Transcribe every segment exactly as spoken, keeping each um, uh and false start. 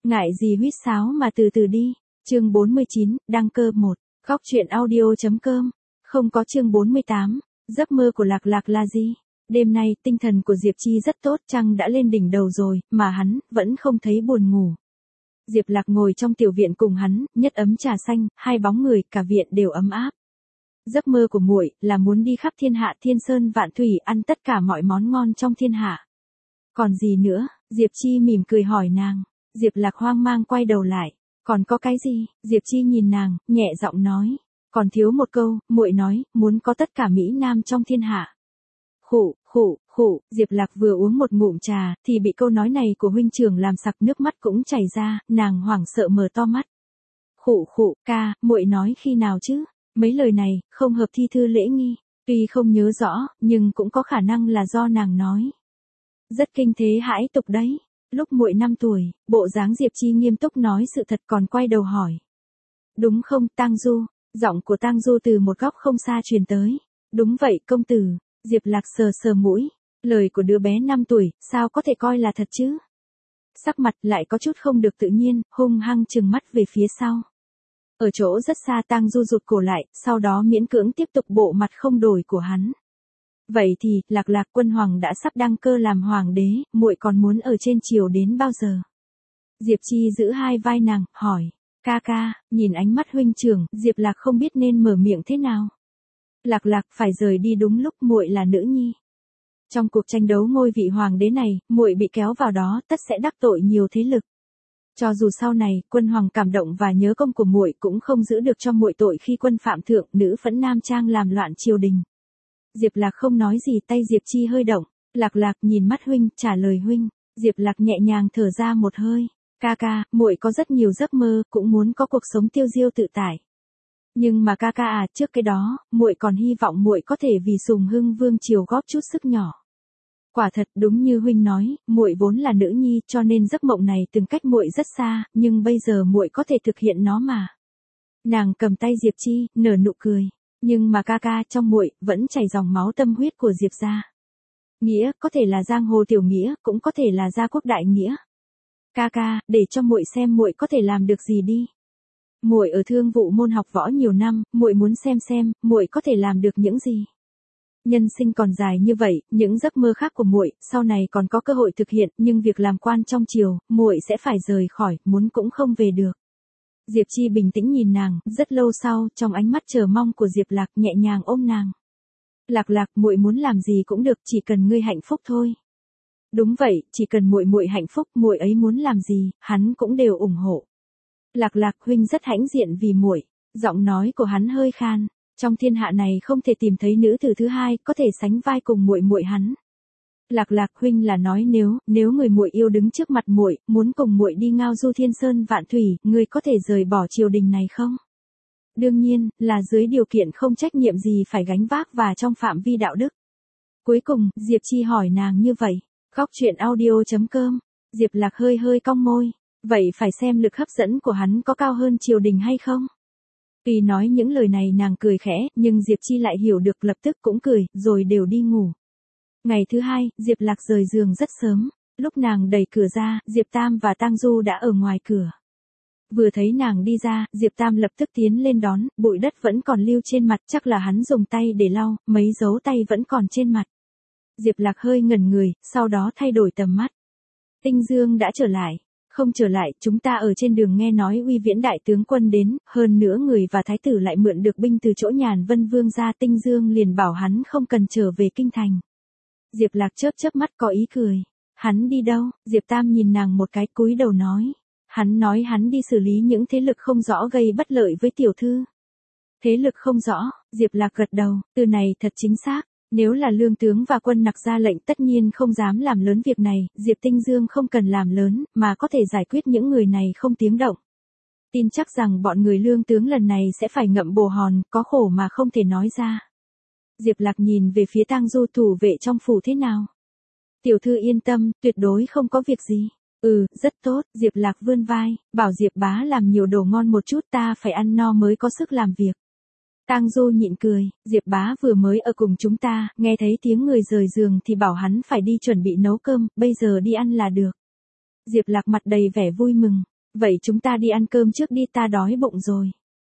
Ngại gì huýt sáo mà từ từ đi. Chương bốn mươi chín, đăng cơ một. Góc truyện audio.com. Không có chương bốn mươi tám. Giấc mơ của Lạc Lạc là gì? Đêm nay, tinh thần của Diệp Chi rất tốt, trăng đã lên đỉnh đầu rồi, mà hắn vẫn không thấy buồn ngủ. Diệp Lạc ngồi trong tiểu viện cùng hắn, nhất ấm trà xanh, hai bóng người, cả viện đều ấm áp. Giấc mơ của muội là muốn đi khắp thiên hạ thiên sơn vạn thủy, ăn tất cả mọi món ngon trong thiên hạ. Còn gì nữa? Diệp Chi mỉm cười hỏi nàng. Diệp Lạc hoang mang quay đầu lại. Còn có cái gì? Diệp Chi nhìn nàng, nhẹ giọng nói. Còn thiếu một câu, muội nói, muốn có tất cả mỹ nam trong thiên hạ. Khụ, khụ, khụ, Diệp Lạc vừa uống một ngụm trà, thì bị câu nói này của huynh trưởng làm sặc nước mắt cũng chảy ra, nàng hoảng sợ mở to mắt. Khụ khụ, ca, muội nói khi nào chứ? Mấy lời này, không hợp thi thư lễ nghi, tuy không nhớ rõ, nhưng cũng có khả năng là do nàng nói. Rất kinh thế hãi tục đấy. Lúc muội năm tuổi, bộ dáng Diệp Chi nghiêm túc nói sự thật còn quay đầu hỏi. Đúng không, Tang Du? Giọng của Tang Du từ một góc không xa truyền tới. Đúng vậy, công tử. Diệp Lạc sờ sờ mũi. Lời của đứa bé năm tuổi, sao có thể coi là thật chứ? Sắc mặt lại có chút không được tự nhiên, hung hăng trừng mắt về phía sau. Ở chỗ rất xa Tang Du rụt cổ lại, sau đó miễn cưỡng tiếp tục bộ mặt không đổi của hắn. Vậy thì, Lạc Lạc quân hoàng đã sắp đăng cơ làm hoàng đế, muội còn muốn ở trên triều đến bao giờ? Diệp Chi giữ hai vai nàng, hỏi. Ca ca, nhìn ánh mắt huynh trưởng, Diệp Lạc không biết nên mở miệng thế nào. Lạc Lạc phải rời đi đúng lúc, muội là nữ nhi. Trong cuộc tranh đấu ngôi vị hoàng đế này, muội bị kéo vào đó, tất sẽ đắc tội nhiều thế lực. Cho dù sau này, quân hoàng cảm động và nhớ công của muội cũng không giữ được cho muội tội khi quân phạm thượng, nữ phẫn nam trang làm loạn triều đình. Diệp Lạc không nói gì, tay Diệp Chi hơi động. Lạc Lạc nhìn mắt huynh, trả lời huynh. Diệp Lạc nhẹ nhàng thở ra một hơi. Ca ca, muội có rất nhiều giấc mơ, cũng muốn có cuộc sống tiêu diêu tự tại. Nhưng mà ca ca à, trước cái đó, muội còn hy vọng muội có thể vì Sùng Hưng vương triều góp chút sức nhỏ. Quả thật, đúng như huynh nói, muội vốn là nữ nhi, cho nên giấc mộng này từng cách muội rất xa, nhưng bây giờ muội có thể thực hiện nó mà. Nàng cầm tay Diệp Chi, nở nụ cười. Nhưng mà ca ca, trong muội vẫn chảy dòng máu tâm huyết của Diệp gia. Nghĩa, có thể là giang hồ tiểu nghĩa, cũng có thể là gia quốc đại nghĩa. Ca ca, để cho muội xem muội có thể làm được gì đi. Muội ở Thương Vụ môn học võ nhiều năm, muội muốn xem xem, muội có thể làm được những gì. Nhân sinh còn dài như vậy, những giấc mơ khác của muội, sau này còn có cơ hội thực hiện, nhưng việc làm quan trong triều, muội sẽ phải rời khỏi, muốn cũng không về được. Diệp Chi bình tĩnh nhìn nàng, rất lâu sau, trong ánh mắt chờ mong của Diệp Lạc nhẹ nhàng ôm nàng. Lạc Lạc, muội muốn làm gì cũng được, chỉ cần ngươi hạnh phúc thôi. Đúng vậy, chỉ cần muội muội hạnh phúc, muội ấy muốn làm gì, hắn cũng đều ủng hộ. Lạc Lạc, huynh rất hãnh diện vì muội. Giọng nói của hắn hơi khan. Trong thiên hạ này không thể tìm thấy nữ tử thứ hai có thể sánh vai cùng muội muội hắn. Lạc Lạc, huynh là nói nếu, nếu người muội yêu đứng trước mặt muội, muốn cùng muội đi ngao du thiên sơn vạn thủy, ngươi có thể rời bỏ triều đình này không? Đương nhiên, là dưới điều kiện không trách nhiệm gì phải gánh vác và trong phạm vi đạo đức. Cuối cùng, Diệp Chi hỏi nàng như vậy. Góc truyện audio.com. Diệp Lạc hơi hơi cong môi. Vậy phải xem lực hấp dẫn của hắn có cao hơn triều đình hay không? Tuy nói những lời này nàng cười khẽ, nhưng Diệp Chi lại hiểu được, lập tức cũng cười, rồi đều đi ngủ. Ngày thứ hai, Diệp Lạc rời giường rất sớm. Lúc nàng đẩy cửa ra, Diệp Tam và Tang Du đã ở ngoài cửa. Vừa thấy nàng đi ra, Diệp Tam lập tức tiến lên đón, bụi đất vẫn còn lưu trên mặt, chắc là hắn dùng tay để lau, mấy dấu tay vẫn còn trên mặt. Diệp Lạc hơi ngẩn người, sau đó thay đổi tầm mắt. Tinh Dương đã trở lại. Không trở lại, chúng ta ở trên đường nghe nói Uy Viễn đại tướng quân đến, hơn nữa người và thái tử lại mượn được binh từ chỗ Nhàn Vân Vương ra, Tinh Dương liền bảo hắn không cần trở về kinh thành. Diệp Lạc chớp chớp mắt có ý cười. Hắn đi đâu? Diệp Tam nhìn nàng một cái, cúi đầu nói. Hắn nói hắn đi xử lý những thế lực không rõ gây bất lợi với tiểu thư. Thế lực không rõ, Diệp Lạc gật đầu, từ này thật chính xác. Nếu là lương tướng và quân nặc ra lệnh tất nhiên không dám làm lớn việc này, Diệp Tinh Dương không cần làm lớn, mà có thể giải quyết những người này không tiếng động. Tin chắc rằng bọn người lương tướng lần này sẽ phải ngậm bồ hòn, có khổ mà không thể nói ra. Diệp Lạc nhìn về phía Tang Du, thủ vệ trong phủ thế nào? Tiểu thư yên tâm, tuyệt đối không có việc gì. Ừ, rất tốt, Diệp Lạc vươn vai, bảo Diệp bá làm nhiều đồ ngon một chút, ta phải ăn no mới có sức làm việc. Tang Du nhịn cười, Diệp bá vừa mới ở cùng chúng ta, nghe thấy tiếng người rời giường thì bảo hắn phải đi chuẩn bị nấu cơm, bây giờ đi ăn là được. Diệp Lạc mặt đầy vẻ vui mừng, vậy chúng ta đi ăn cơm trước đi, ta đói bụng rồi.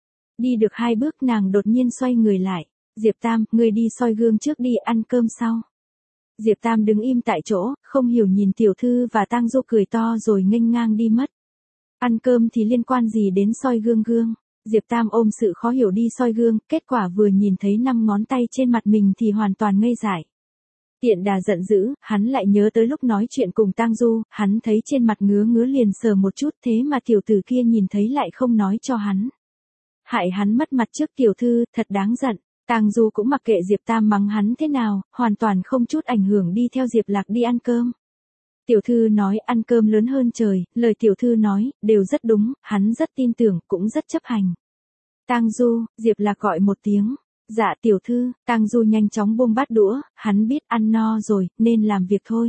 Đi được hai bước nàng đột nhiên xoay người lại. Diệp Tam, ngươi đi soi gương trước đi, ăn cơm sau. Diệp Tam đứng im tại chỗ, không hiểu nhìn tiểu thư và Tang Du cười to rồi nghênh ngang đi mất. Ăn cơm thì liên quan gì đến soi gương gương? Diệp Tam ôm sự khó hiểu đi soi gương, kết quả vừa nhìn thấy năm ngón tay trên mặt mình thì hoàn toàn ngây dại. Tiện đà giận dữ, hắn lại nhớ tới lúc nói chuyện cùng Tang Du, hắn thấy trên mặt ngứa ngứa liền sờ một chút, thế mà tiểu tử kia nhìn thấy lại không nói cho hắn. Hại hắn mất mặt trước tiểu thư, thật đáng giận. Tang Du cũng mặc kệ Diệp Tam mắng hắn thế nào, hoàn toàn không chút ảnh hưởng đi theo Diệp Lạc đi ăn cơm. Tiểu thư nói ăn cơm lớn hơn trời, lời tiểu thư nói, đều rất đúng, hắn rất tin tưởng, cũng rất chấp hành. Tang Du, Diệp Lạc gọi một tiếng. Dạ tiểu thư, Tang Du nhanh chóng buông bát đũa, hắn biết ăn no rồi, nên làm việc thôi.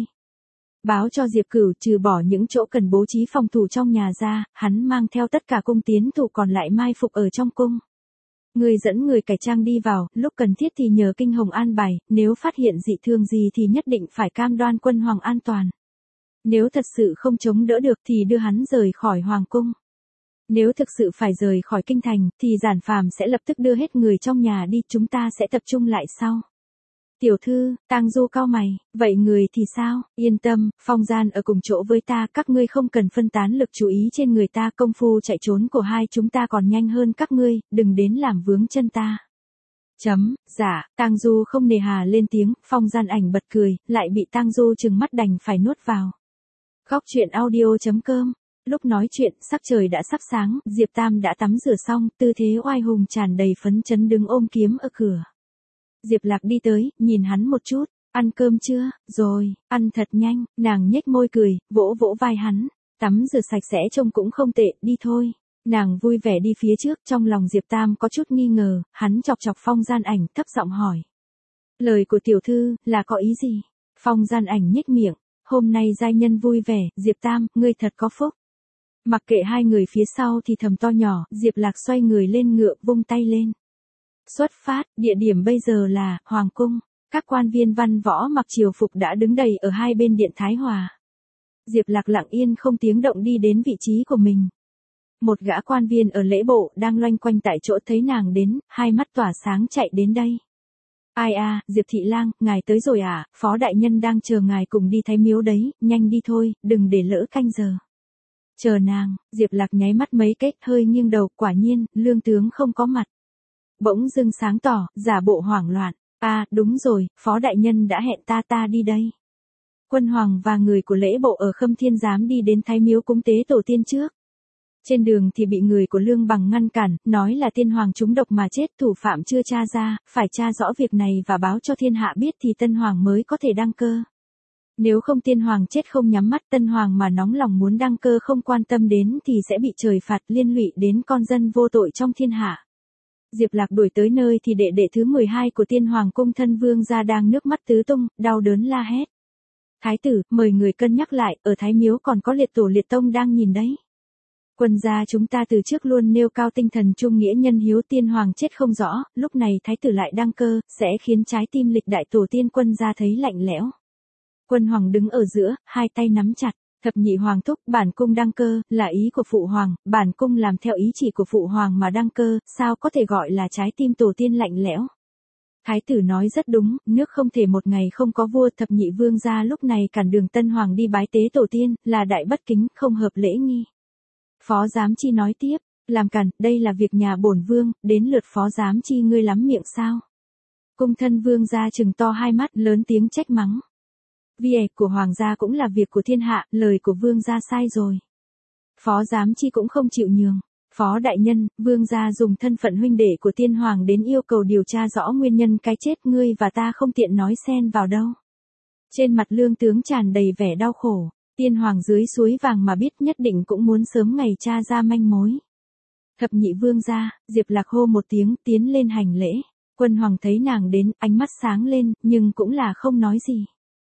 Báo cho Diệp Cửu trừ bỏ những chỗ cần bố trí phòng thủ trong nhà ra, hắn mang theo tất cả cung tiến thủ còn lại mai phục ở trong cung. Người dẫn người cải trang đi vào, lúc cần thiết thì nhờ Kinh Hồng an bài, nếu phát hiện dị thương gì thì nhất định phải cam đoan quân hoàng an toàn. Nếu thật sự không chống đỡ được thì đưa hắn rời khỏi hoàng cung. Nếu thực sự phải rời khỏi kinh thành, thì Giản Phàm sẽ lập tức đưa hết người trong nhà đi, chúng ta sẽ tập trung lại sau. Tiểu thư, Tang Du cau mày, vậy người thì sao? Yên tâm, Phong Gian ở cùng chỗ với ta, các ngươi không cần phân tán lực chú ý trên người ta, công phu chạy trốn của hai chúng ta còn nhanh hơn các ngươi, đừng đến làm vướng chân ta. Chấm, dạ, Tang Du không nề hà lên tiếng, Phong Gian ảnh bật cười, lại bị Tang Du trừng mắt đành phải nuốt vào. Góc truyện audio chấm com. Lúc nói chuyện, sắc trời đã sắp sáng, Diệp Tam đã tắm rửa xong, tư thế oai hùng tràn đầy phấn chấn đứng ôm kiếm ở cửa. Diệp Lạc đi tới, nhìn hắn một chút, ăn cơm chưa, rồi, ăn thật nhanh, nàng nhếch môi cười, vỗ vỗ vai hắn, tắm rửa sạch sẽ trông cũng không tệ, đi thôi. Nàng vui vẻ đi phía trước, trong lòng Diệp Tam có chút nghi ngờ, hắn chọc chọc Phong Gian ảnh, thấp giọng hỏi. Lời của tiểu thư, là có ý gì? Phong Gian ảnh nhếch miệng, hôm nay giai nhân vui vẻ, Diệp Tam, ngươi thật có phúc. Mặc kệ hai người phía sau thì thầm to nhỏ, Diệp Lạc xoay người lên ngựa, vung tay lên. Xuất phát, địa điểm bây giờ là Hoàng Cung. Các quan viên văn võ mặc triều phục đã đứng đầy ở hai bên điện Thái Hòa. Diệp Lạc lặng yên không tiếng động đi đến vị trí của mình. Một gã quan viên ở lễ bộ đang loanh quanh tại chỗ thấy nàng đến, hai mắt tỏa sáng chạy đến đây. Ai à, Diệp thị lang, ngài tới rồi à, phó đại nhân đang chờ ngài cùng đi Thái Miếu đấy, nhanh đi thôi, đừng để lỡ canh giờ. Chờ nàng, Diệp Lạc nháy mắt mấy cái, hơi nghiêng đầu, quả nhiên, lương tướng không có mặt. Bỗng dưng sáng tỏ, giả bộ hoảng loạn. À, đúng rồi, phó đại nhân đã hẹn ta ta đi đây. Quân hoàng và người của lễ bộ ở Khâm Thiên Giám đi đến Thái Miếu cúng tế tổ tiên trước. Trên đường thì bị người của Lương Bằng ngăn cản, nói là tiên hoàng trúng độc mà chết, thủ phạm chưa tra ra, phải tra rõ việc này và báo cho thiên hạ biết thì tân hoàng mới có thể đăng cơ. Nếu không tiên hoàng chết không nhắm mắt, tân hoàng mà nóng lòng muốn đăng cơ không quan tâm đến thì sẽ bị trời phạt, liên lụy đến con dân vô tội trong thiên hạ. Diệp Lạc đuổi tới nơi thì đệ đệ thứ mười hai của tiên hoàng cung thân vương gia đang nước mắt tứ tung, đau đớn la hét. Thái tử, mời người cân nhắc lại, ở Thái Miếu còn có liệt tổ liệt tông đang nhìn đấy. Quân gia chúng ta từ trước luôn nêu cao tinh thần trung nghĩa nhân hiếu, tiên hoàng chết không rõ, lúc này thái tử lại đăng cơ, sẽ khiến trái tim lịch đại tổ tiên quân gia thấy lạnh lẽo. Quân hoàng đứng ở giữa, hai tay nắm chặt, thập nhị hoàng thúc, bản cung đăng cơ, là ý của phụ hoàng, bản cung làm theo ý chỉ của phụ hoàng mà đăng cơ, sao có thể gọi là trái tim tổ tiên lạnh lẽo. Thái tử nói rất đúng, nước không thể một ngày không có vua, thập nhị vương gia lúc này cản đường tân hoàng đi bái tế tổ tiên, là đại bất kính, không hợp lễ nghi. Phó Giám Chi nói tiếp, làm cản, đây là việc nhà bổn vương, đến lượt Phó Giám Chi ngươi lắm miệng sao. Cung thân vương gia trừng to hai mắt, lớn tiếng trách mắng. Việc của hoàng gia cũng là việc của thiên hạ, lời của vương gia sai rồi. Phó Giám Chi cũng không chịu nhường. Phó đại nhân, vương gia dùng thân phận huynh đệ của tiên hoàng đến yêu cầu điều tra rõ nguyên nhân cái chết, ngươi và ta không tiện nói xen vào đâu. Trên mặt lương tướng tràn đầy vẻ đau khổ. Tiên hoàng dưới suối vàng mà biết nhất định cũng muốn sớm ngày tra ra manh mối. Thập nhị vương gia, Diệp Lạc hô một tiếng, tiến lên hành lễ. Quân hoàng thấy nàng đến, ánh mắt sáng lên, nhưng cũng là không nói gì.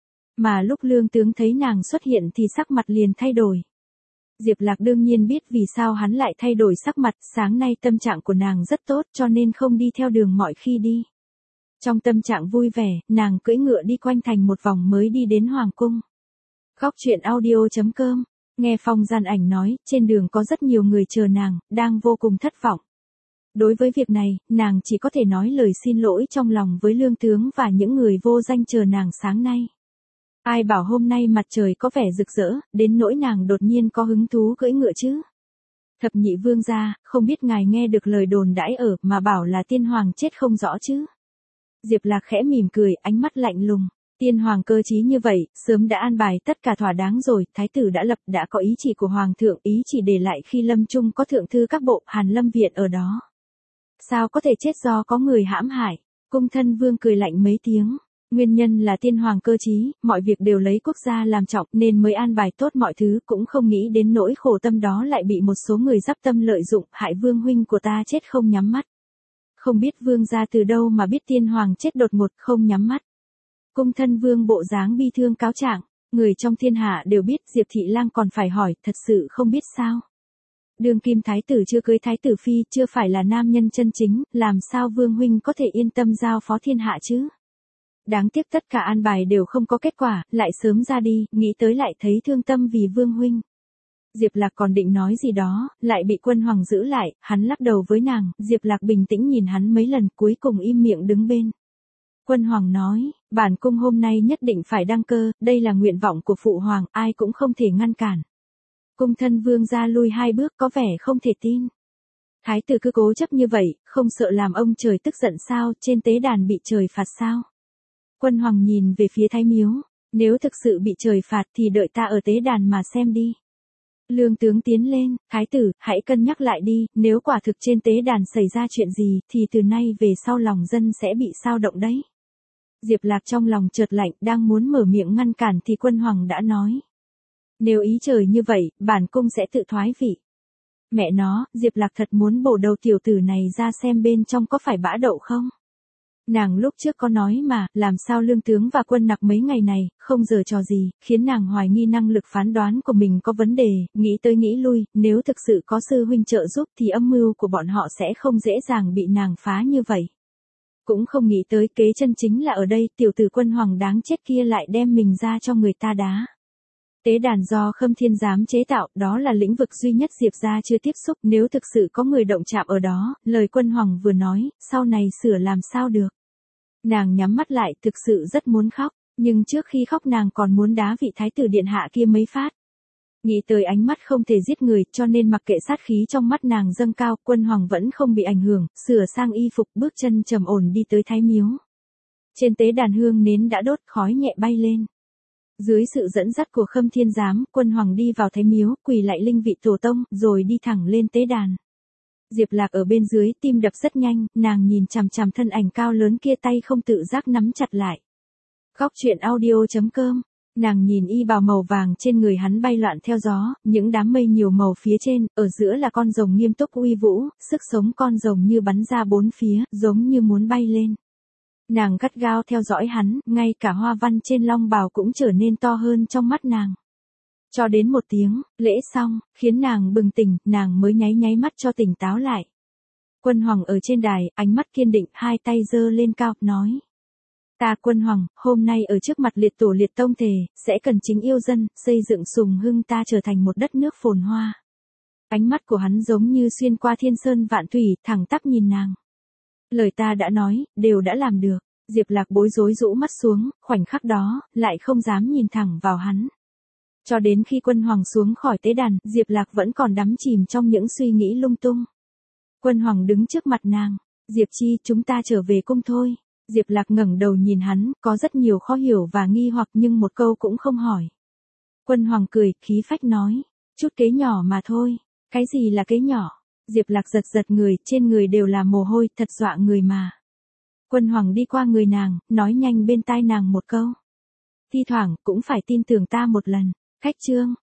Mà lúc lương tướng thấy nàng xuất hiện thì sắc mặt liền thay đổi. Diệp Lạc đương nhiên biết vì sao hắn lại thay đổi sắc mặt, sáng nay tâm trạng của nàng rất tốt cho nên không đi theo đường mọi khi đi. Trong tâm trạng vui vẻ, nàng cưỡi ngựa đi quanh thành một vòng mới đi đến hoàng cung. Góc truyện audio chấm com Nghe Phong Gian Ảnh nói, trên đường có rất nhiều người chờ nàng, đang vô cùng thất vọng. Đối với việc này, nàng chỉ có thể nói lời xin lỗi trong lòng với lương tướng và những người vô danh chờ nàng sáng nay. Ai bảo hôm nay mặt trời có vẻ rực rỡ, đến nỗi nàng đột nhiên có hứng thú cưỡi ngựa chứ. Thập nhị vương gia, không biết ngài nghe được lời đồn đãi ở mà bảo là tiên hoàng chết không rõ chứ. Diệp Lạc khẽ mỉm cười, ánh mắt lạnh lùng. Tiên hoàng cơ trí như vậy, sớm đã an bài tất cả thỏa đáng rồi, thái tử đã lập đã có ý chỉ của hoàng thượng, ý chỉ để lại khi lâm trung có thượng thư các bộ, Hàn Lâm viện ở đó. Sao có thể chết do có người hãm hại? Cung thân vương cười lạnh mấy tiếng. Nguyên nhân là tiên hoàng cơ trí, mọi việc đều lấy quốc gia làm trọng nên mới an bài tốt mọi thứ, cũng không nghĩ đến nỗi khổ tâm đó lại bị một số người giáp tâm lợi dụng, hại vương huynh của ta chết không nhắm mắt. Không biết vương gia từ đâu mà biết tiên hoàng chết đột ngột không nhắm mắt. Cung thân vương bộ dáng bi thương cáo trạng, người trong thiên hạ đều biết, Diệp thị lang còn phải hỏi, thật sự không biết sao. Đương kim thái tử chưa cưới thái tử phi, chưa phải là nam nhân chân chính, làm sao vương huynh có thể yên tâm giao phó thiên hạ chứ? Đáng tiếc tất cả an bài đều không có kết quả, lại sớm ra đi, nghĩ tới lại thấy thương tâm vì vương huynh. Diệp Lạc còn định nói gì đó, lại bị Quân Hoàng giữ lại, hắn lắc đầu với nàng, Diệp Lạc bình tĩnh nhìn hắn mấy lần, cuối cùng im miệng đứng bên. Quân Hoàng nói, bản cung hôm nay nhất định phải đăng cơ, đây là nguyện vọng của phụ hoàng, ai cũng không thể ngăn cản. Cung thân vương ra lui hai bước có vẻ không thể tin. Thái tử cứ cố chấp như vậy, không sợ làm ông trời tức giận sao, trên tế đàn bị trời phạt sao? Quân Hoàng nhìn về phía Thái Miếu, nếu thực sự bị trời phạt thì đợi ta ở tế đàn mà xem đi. Lương tướng tiến lên, thái tử, hãy cân nhắc lại đi, nếu quả thực trên tế đàn xảy ra chuyện gì, thì từ nay về sau lòng dân sẽ bị sao động đấy. Diệp Lạc trong lòng chợt lạnh, đang muốn mở miệng ngăn cản thì Quân Hoàng đã nói. Nếu ý trời như vậy, bản cung sẽ tự thoái vị. Mẹ nó, Diệp Lạc thật muốn bổ đầu tiểu tử này ra xem bên trong có phải bã đậu không? Nàng lúc trước có nói mà, làm sao lương tướng và quân nặc mấy ngày này, không giở trò gì, khiến nàng hoài nghi năng lực phán đoán của mình có vấn đề, nghĩ tới nghĩ lui, nếu thực sự có sư huynh trợ giúp thì âm mưu của bọn họ sẽ không dễ dàng bị nàng phá như vậy. Cũng không nghĩ tới kế chân chính là ở đây, tiểu tử Quân Hoàng đáng chết kia lại đem mình ra cho người ta đá. Tế đàn do Khâm Thiên Giám chế tạo, đó là lĩnh vực duy nhất Diệp gia chưa tiếp xúc, nếu thực sự có người động chạm ở đó, lời Quân Hoàng vừa nói, sau này sửa làm sao được. Nàng nhắm mắt lại, thực sự rất muốn khóc, nhưng trước khi khóc nàng còn muốn đá vị thái tử điện hạ kia mấy phát. Nghĩ tới ánh mắt không thể giết người, cho nên mặc kệ sát khí trong mắt nàng dâng cao, Quân Hoàng vẫn không bị ảnh hưởng, sửa sang y phục, bước chân trầm ổn đi tới Thái Miếu. Trên tế đàn hương nến đã đốt, khói nhẹ bay lên. Dưới sự dẫn dắt của Khâm Thiên Giám, Quân Hoàng đi vào Thái Miếu, quỳ lại linh vị tổ tông, rồi đi thẳng lên tế đàn. Diệp Lạc ở bên dưới, tim đập rất nhanh, nàng nhìn chằm chằm thân ảnh cao lớn kia, tay không tự giác nắm chặt lại. Góc truyện audio chấm com, nàng nhìn y bào màu vàng trên người hắn bay loạn theo gió, những đám mây nhiều màu phía trên, ở giữa là con rồng nghiêm túc uy vũ, sức sống con rồng như bắn ra bốn phía, giống như muốn bay lên. Nàng gắt gao theo dõi hắn, ngay cả hoa văn trên long bào cũng trở nên to hơn trong mắt nàng. Cho đến một tiếng, lễ xong, khiến nàng bừng tỉnh, nàng mới nháy nháy mắt cho tỉnh táo lại. Quân Hoàng ở trên đài, ánh mắt kiên định, hai tay giơ lên cao, nói. Ta Quân Hoàng, hôm nay ở trước mặt liệt tổ liệt tông thề, sẽ cần chính yêu dân, xây dựng Sùng Hưng ta trở thành một đất nước phồn hoa. Ánh mắt của hắn giống như xuyên qua thiên sơn vạn thủy, thẳng tắp nhìn nàng. Lời ta đã nói, đều đã làm được. Diệp Lạc bối rối rũ mắt xuống, khoảnh khắc đó, lại không dám nhìn thẳng vào hắn. Cho đến khi Quân Hoàng xuống khỏi tế đàn, Diệp Lạc vẫn còn đắm chìm trong những suy nghĩ lung tung. Quân Hoàng đứng trước mặt nàng. Diệp Chi, chúng ta trở về cung thôi. Diệp Lạc ngẩng đầu nhìn hắn, có rất nhiều khó hiểu và nghi hoặc nhưng một câu cũng không hỏi. Quân Hoàng cười, khí phách nói. Chút kế nhỏ mà thôi. Cái gì là kế nhỏ? Diệp Lạc giật giật người, trên người đều là mồ hôi, thật dọa người mà. Quân Hoàng đi qua người nàng, nói nhanh bên tai nàng một câu. Thi thoảng, cũng phải tin tưởng ta một lần. Khách trương,